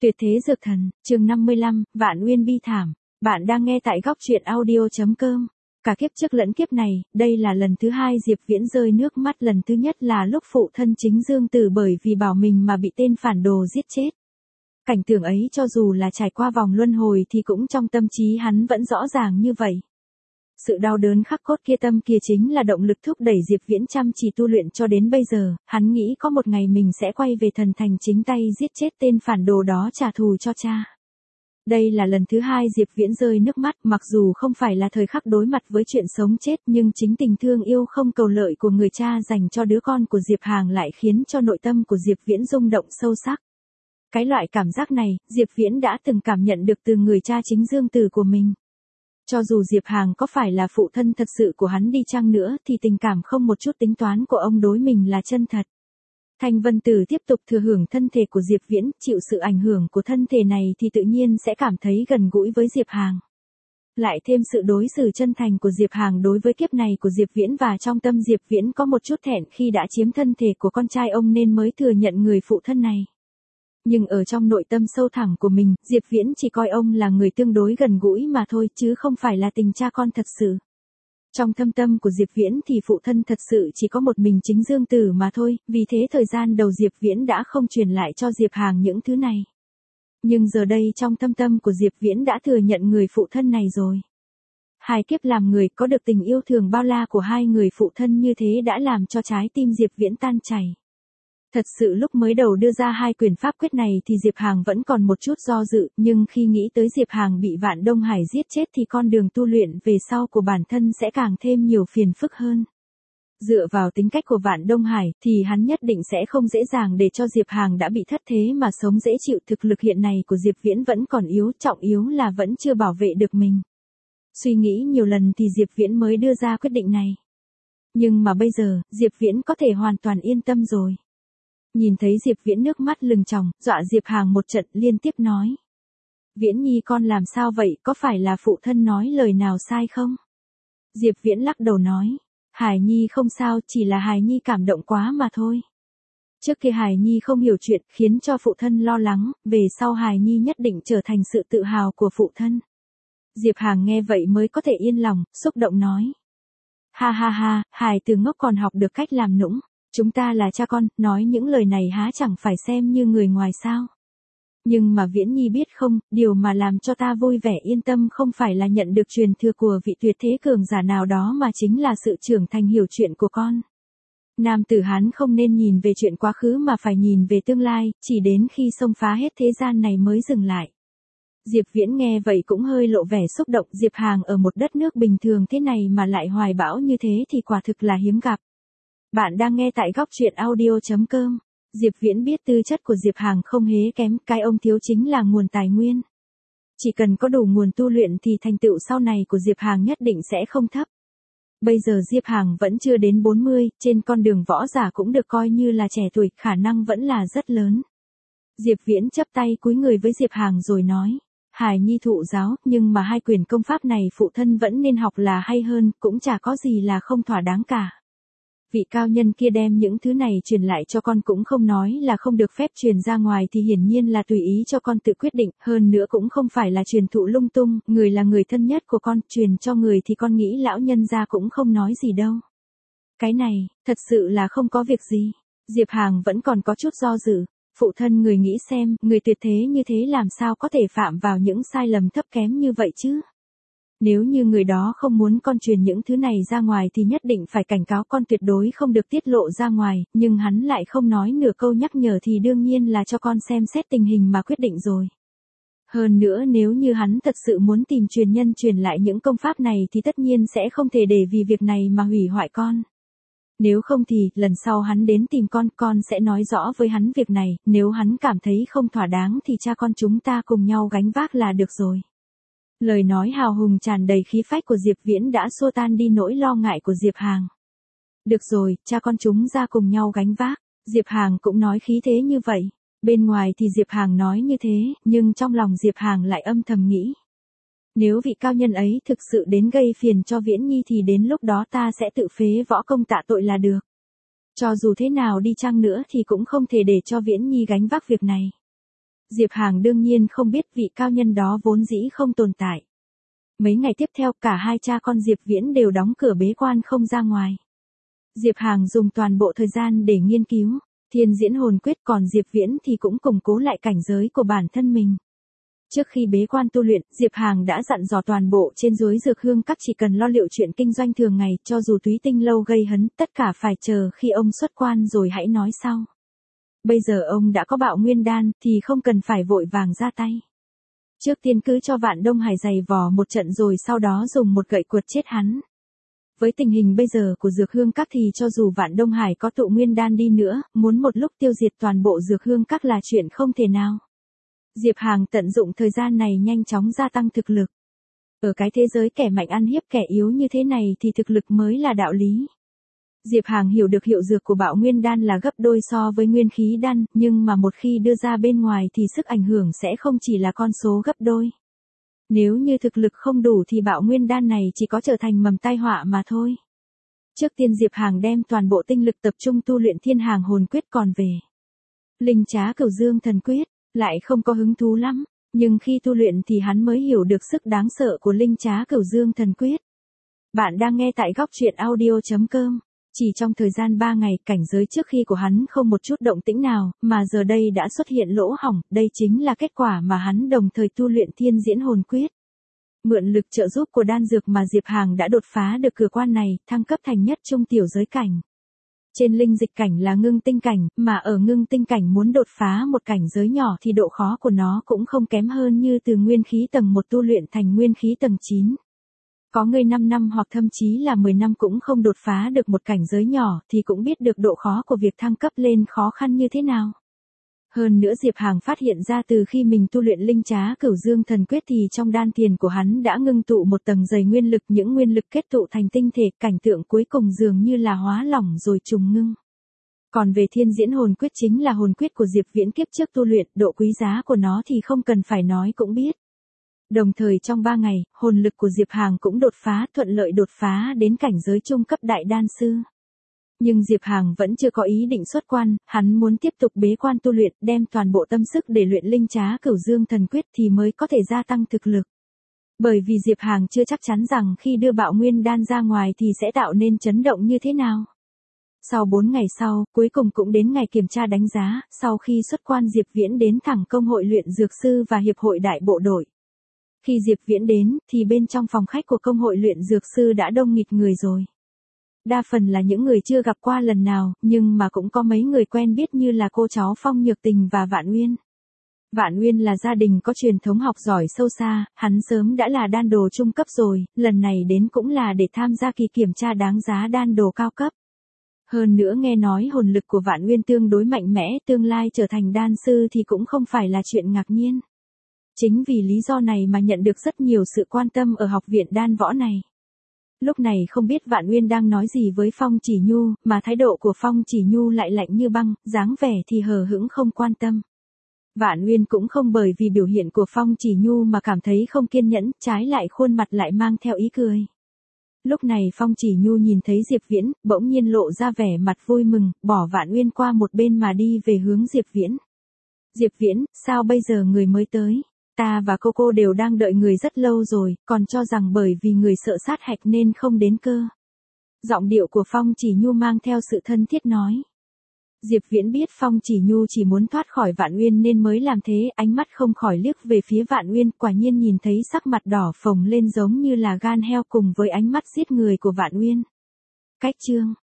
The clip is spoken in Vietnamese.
Tuyệt thế dược thần, chương 55, Vạn Uyên bi thảm. Bạn đang nghe tại góc truyện audio.com. Cả kiếp trước lẫn kiếp này, đây là lần thứ hai Diệp Viễn rơi nước mắt, lần thứ nhất là lúc phụ thân chính Dương Tử bởi vì bảo mình mà bị tên phản đồ giết chết. Cảnh tượng ấy cho dù là trải qua vòng luân hồi thì cũng trong tâm trí hắn vẫn rõ ràng như vậy. Sự đau đớn khắc cốt kia tâm kia chính là động lực thúc đẩy Diệp Viễn chăm chỉ tu luyện cho đến bây giờ, hắn nghĩ có một ngày mình sẽ quay về thần thành chính tay giết chết tên phản đồ đó trả thù cho cha. Đây là lần thứ hai Diệp Viễn rơi nước mắt, mặc dù không phải là thời khắc đối mặt với chuyện sống chết, nhưng chính tình thương yêu không cầu lợi của người cha dành cho đứa con của Diệp Hàng lại khiến cho nội tâm của Diệp Viễn rung động sâu sắc. Cái loại cảm giác này, Diệp Viễn đã từng cảm nhận được từ người cha chính Dương Tử của mình. Cho dù Diệp Hàng có phải là phụ thân thật sự của hắn đi chăng nữa thì tình cảm không một chút tính toán của ông đối mình là chân thật. Thanh Vân Tử tiếp tục thừa hưởng thân thể của Diệp Viễn, chịu sự ảnh hưởng của thân thể này thì tự nhiên sẽ cảm thấy gần gũi với Diệp Hàng. Lại thêm sự đối xử chân thành của Diệp Hàng đối với kiếp này của Diệp Viễn, và trong tâm Diệp Viễn có một chút thẹn khi đã chiếm thân thể của con trai ông nên mới thừa nhận người phụ thân này. Nhưng ở trong nội tâm sâu thẳm của mình, Diệp Viễn chỉ coi ông là người tương đối gần gũi mà thôi, chứ không phải là tình cha con thật sự. Trong thâm tâm của Diệp Viễn thì phụ thân thật sự chỉ có một mình chính Dương Tử mà thôi, vì thế thời gian đầu Diệp Viễn đã không truyền lại cho Diệp Hàng những thứ này. Nhưng giờ đây trong thâm tâm của Diệp Viễn đã thừa nhận người phụ thân này rồi. Hai kiếp làm người, có được tình yêu thương bao la của hai người phụ thân như thế đã làm cho trái tim Diệp Viễn tan chảy. Thật sự lúc mới đầu đưa ra hai quyền pháp quyết này thì Diệp Hàng vẫn còn một chút do dự, nhưng khi nghĩ tới Diệp Hàng bị Vạn Đông Hải giết chết thì con đường tu luyện về sau của bản thân sẽ càng thêm nhiều phiền phức hơn. Dựa vào tính cách của Vạn Đông Hải thì hắn nhất định sẽ không dễ dàng để cho Diệp Hàng đã bị thất thế mà sống dễ chịu. Thực lực hiện này của Diệp Viễn vẫn còn yếu, trọng yếu là vẫn chưa bảo vệ được mình. Suy nghĩ nhiều lần thì Diệp Viễn mới đưa ra quyết định này. Nhưng mà bây giờ, Diệp Viễn có thể hoàn toàn yên tâm rồi. Nhìn thấy Diệp Viễn nước mắt lưng tròng, dọa Diệp Hàng một trận, liên tiếp nói. Viễn Nhi con làm sao vậy, có phải là phụ thân nói lời nào sai không? Diệp Viễn lắc đầu nói. Hải Nhi không sao, chỉ là Hải Nhi cảm động quá mà thôi. Trước kia Hải Nhi không hiểu chuyện, khiến cho phụ thân lo lắng, về sau Hải Nhi nhất định trở thành sự tự hào của phụ thân. Diệp Hàng nghe vậy mới có thể yên lòng, xúc động nói. Ha ha ha, Hải từ ngốc còn học được cách làm nũng. Chúng ta là cha con, nói những lời này há chẳng phải xem như người ngoài sao. Nhưng mà Viễn Nhi biết không, điều mà làm cho ta vui vẻ yên tâm không phải là nhận được truyền thừa của vị tuyệt thế cường giả nào đó mà chính là sự trưởng thành hiểu chuyện của con. Nam tử Hán không nên nhìn về chuyện quá khứ mà phải nhìn về tương lai, chỉ đến khi xông phá hết thế gian này mới dừng lại. Diệp Viễn nghe vậy cũng hơi lộ vẻ xúc động, Diệp Hàng ở một đất nước bình thường thế này mà lại hoài bão như thế thì quả thực là hiếm gặp. Bạn đang nghe tại góc truyện audio.com. Diệp Viễn biết tư chất của Diệp Hàng không hề kém, cái ông thiếu chính là nguồn tài nguyên. Chỉ cần có đủ nguồn tu luyện thì thành tựu sau này của Diệp Hàng nhất định sẽ không thấp. Bây giờ Diệp Hàng vẫn chưa đến 40, trên con đường võ giả cũng được coi như là trẻ tuổi, khả năng vẫn là rất lớn. Diệp Viễn chắp tay cúi người với Diệp Hàng rồi nói. Hải Nhi thụ giáo, nhưng mà hai quyền công pháp này phụ thân vẫn nên học là hay hơn, cũng chả có gì là không thỏa đáng cả. Vị cao nhân kia đem những thứ này truyền lại cho con cũng không nói là không được phép truyền ra ngoài thì hiển nhiên là tùy ý cho con tự quyết định, hơn nữa cũng không phải là truyền thụ lung tung, người là người thân nhất của con, truyền cho người thì con nghĩ lão nhân gia cũng không nói gì đâu. Cái này, thật sự là không có việc gì. Diệp Hàng vẫn còn có chút do dự, phụ thân người nghĩ xem, người tuyệt thế như thế làm sao có thể phạm vào những sai lầm thấp kém như vậy chứ? Nếu như người đó không muốn con truyền những thứ này ra ngoài thì nhất định phải cảnh cáo con tuyệt đối không được tiết lộ ra ngoài, nhưng hắn lại không nói nửa câu nhắc nhở thì đương nhiên là cho con xem xét tình hình mà quyết định rồi. Hơn nữa nếu như hắn thật sự muốn tìm truyền nhân truyền lại những công pháp này thì tất nhiên sẽ không thể để vì việc này mà hủy hoại con. Nếu không thì, lần sau hắn đến tìm con sẽ nói rõ với hắn việc này, nếu hắn cảm thấy không thỏa đáng thì cha con chúng ta cùng nhau gánh vác là được rồi. Lời nói hào hùng tràn đầy khí phách của Diệp Viễn đã xua tan đi nỗi lo ngại của Diệp Hàng. Được rồi, cha con chúng ra cùng nhau gánh vác. Diệp Hàng cũng nói khí thế như vậy. Bên ngoài thì Diệp Hàng nói như thế, nhưng trong lòng Diệp Hàng lại âm thầm nghĩ. Nếu vị cao nhân ấy thực sự đến gây phiền cho Viễn Nhi thì đến lúc đó ta sẽ tự phế võ công tạ tội là được. Cho dù thế nào đi chăng nữa thì cũng không thể để cho Viễn Nhi gánh vác việc này. Diệp Hàng đương nhiên không biết vị cao nhân đó vốn dĩ không tồn tại. Mấy ngày tiếp theo cả hai cha con Diệp Viễn đều đóng cửa bế quan không ra ngoài. Diệp Hàng dùng toàn bộ thời gian để nghiên cứu Thiên Diễn Hồn Quyết, còn Diệp Viễn thì cũng củng cố lại cảnh giới của bản thân mình. Trước khi bế quan tu luyện, Diệp Hàng đã dặn dò toàn bộ trên dưới Dược Hương Các chỉ cần lo liệu chuyện kinh doanh thường ngày, cho dù Túy Tinh Lâu gây hấn, tất cả phải chờ khi ông xuất quan rồi hãy nói sau. Bây giờ ông đã có Bạo Nguyên Đan thì không cần phải vội vàng ra tay. Trước tiên cứ cho Vạn Đông Hải giày vò một trận rồi sau đó dùng một gậy quật chết hắn. Với tình hình bây giờ của Dược Hương Các thì cho dù Vạn Đông Hải có tụ nguyên đan đi nữa, muốn một lúc tiêu diệt toàn bộ Dược Hương Các là chuyện không thể nào. Diệp Hàng tận dụng thời gian này nhanh chóng gia tăng thực lực. Ở cái thế giới kẻ mạnh ăn hiếp kẻ yếu như thế này thì thực lực mới là đạo lý. Diệp Hàng hiểu được hiệu dược của Bạo Nguyên Đan là gấp đôi so với Nguyên Khí Đan, nhưng mà một khi đưa ra bên ngoài thì sức ảnh hưởng sẽ không chỉ là con số gấp đôi. Nếu như thực lực không đủ thì Bạo Nguyên Đan này chỉ có trở thành mầm tai họa mà thôi. Trước tiên Diệp Hàng đem toàn bộ tinh lực tập trung tu luyện Thiên Hàng Hồn Quyết, còn về Linh Trá Cửu Dương Thần Quyết lại không có hứng thú lắm, nhưng khi tu luyện thì hắn mới hiểu được sức đáng sợ của Linh Trá Cửu Dương Thần Quyết. Bạn đang nghe tại góc truyện audio.com. Chỉ trong thời gian 3 ngày, cảnh giới trước khi của hắn không một chút động tĩnh nào, mà giờ đây đã xuất hiện lỗ hổng, đây chính là kết quả mà hắn đồng thời tu luyện Thiên Diễn Hồn Quyết. Mượn lực trợ giúp của đan dược mà Diệp Hàng đã đột phá được cửa quan này, thăng cấp thành nhất trung tiểu giới cảnh. Trên linh dịch cảnh là ngưng tinh cảnh, mà ở ngưng tinh cảnh muốn đột phá một cảnh giới nhỏ thì độ khó của nó cũng không kém hơn như từ nguyên khí tầng 1 tu luyện thành nguyên khí tầng 9. Có người 5 năm hoặc thậm chí là 10 năm cũng không đột phá được một cảnh giới nhỏ thì cũng biết được độ khó của việc thăng cấp lên khó khăn như thế nào. Hơn nữa Diệp Hàng phát hiện ra từ khi mình tu luyện Linh Trá Cửu Dương Thần Quyết thì trong đan tiền của hắn đã ngưng tụ một tầng dày nguyên lực, những nguyên lực kết tụ thành tinh thể, cảnh tượng cuối cùng dường như là hóa lỏng rồi trùng ngưng. Còn về Thiên Diễn Hồn Quyết chính là hồn quyết của Diệp Viễn kiếp trước tu luyện, độ quý giá của nó thì không cần phải nói cũng biết. Đồng thời trong 3 ngày, hồn lực của Diệp Hàng cũng đột phá, thuận lợi đột phá đến cảnh giới trung cấp đại đan sư. Nhưng Diệp Hàng vẫn chưa có ý định xuất quan, hắn muốn tiếp tục bế quan tu luyện, đem toàn bộ tâm sức để luyện Linh Trá Cửu Dương Thần Quyết thì mới có thể gia tăng thực lực. Bởi vì Diệp Hàng chưa chắc chắn rằng khi đưa Bạo Nguyên Đan ra ngoài thì sẽ tạo nên chấn động như thế nào. Sau 4 ngày sau, cuối cùng cũng đến ngày kiểm tra đánh giá, sau khi xuất quan Diệp Viễn đến thẳng công hội luyện dược sư và hiệp hội đại bộ đội. Khi Diệp Viễn đến, thì bên trong phòng khách của công hội luyện dược sư đã đông nghịt người rồi. Đa phần là những người chưa gặp qua lần nào, nhưng mà cũng có mấy người quen biết như là cô cháu Phong Nhược Tình và Vạn Uyên. Vạn Uyên là gia đình có truyền thống học giỏi sâu xa, hắn sớm đã là đan đồ trung cấp rồi, lần này đến cũng là để tham gia kỳ kiểm tra đáng giá đan đồ cao cấp. Hơn nữa nghe nói hồn lực của Vạn Uyên tương đối mạnh mẽ, tương lai trở thành đan sư thì cũng không phải là chuyện ngạc nhiên. Chính vì lý do này mà nhận được rất nhiều sự quan tâm ở học viện đan võ này. Lúc này không biết Vạn Uyên đang nói gì với Phong Chỉ Nhu, mà thái độ của Phong Chỉ Nhu lại lạnh như băng, dáng vẻ thì hờ hững không quan tâm. Vạn Uyên cũng không bởi vì biểu hiện của Phong Chỉ Nhu mà cảm thấy không kiên nhẫn, trái lại khuôn mặt lại mang theo ý cười. Lúc này Phong Chỉ Nhu nhìn thấy Diệp Viễn, bỗng nhiên lộ ra vẻ mặt vui mừng, bỏ Vạn Uyên qua một bên mà đi về hướng Diệp Viễn. Diệp Viễn, sao bây giờ người mới tới? Ta và cô đều đang đợi người rất lâu rồi, còn cho rằng bởi vì người sợ sát hạch nên không đến cơ. Giọng điệu của Phong Chỉ Nhu mang theo sự thân thiết nói. Diệp Viễn biết Phong Chỉ Nhu chỉ muốn thoát khỏi Vạn Uyên nên mới làm thế, ánh mắt không khỏi liếc về phía Vạn Uyên, quả nhiên nhìn thấy sắc mặt đỏ phồng lên giống như là gan heo cùng với ánh mắt giết người của Vạn Uyên. Cách chương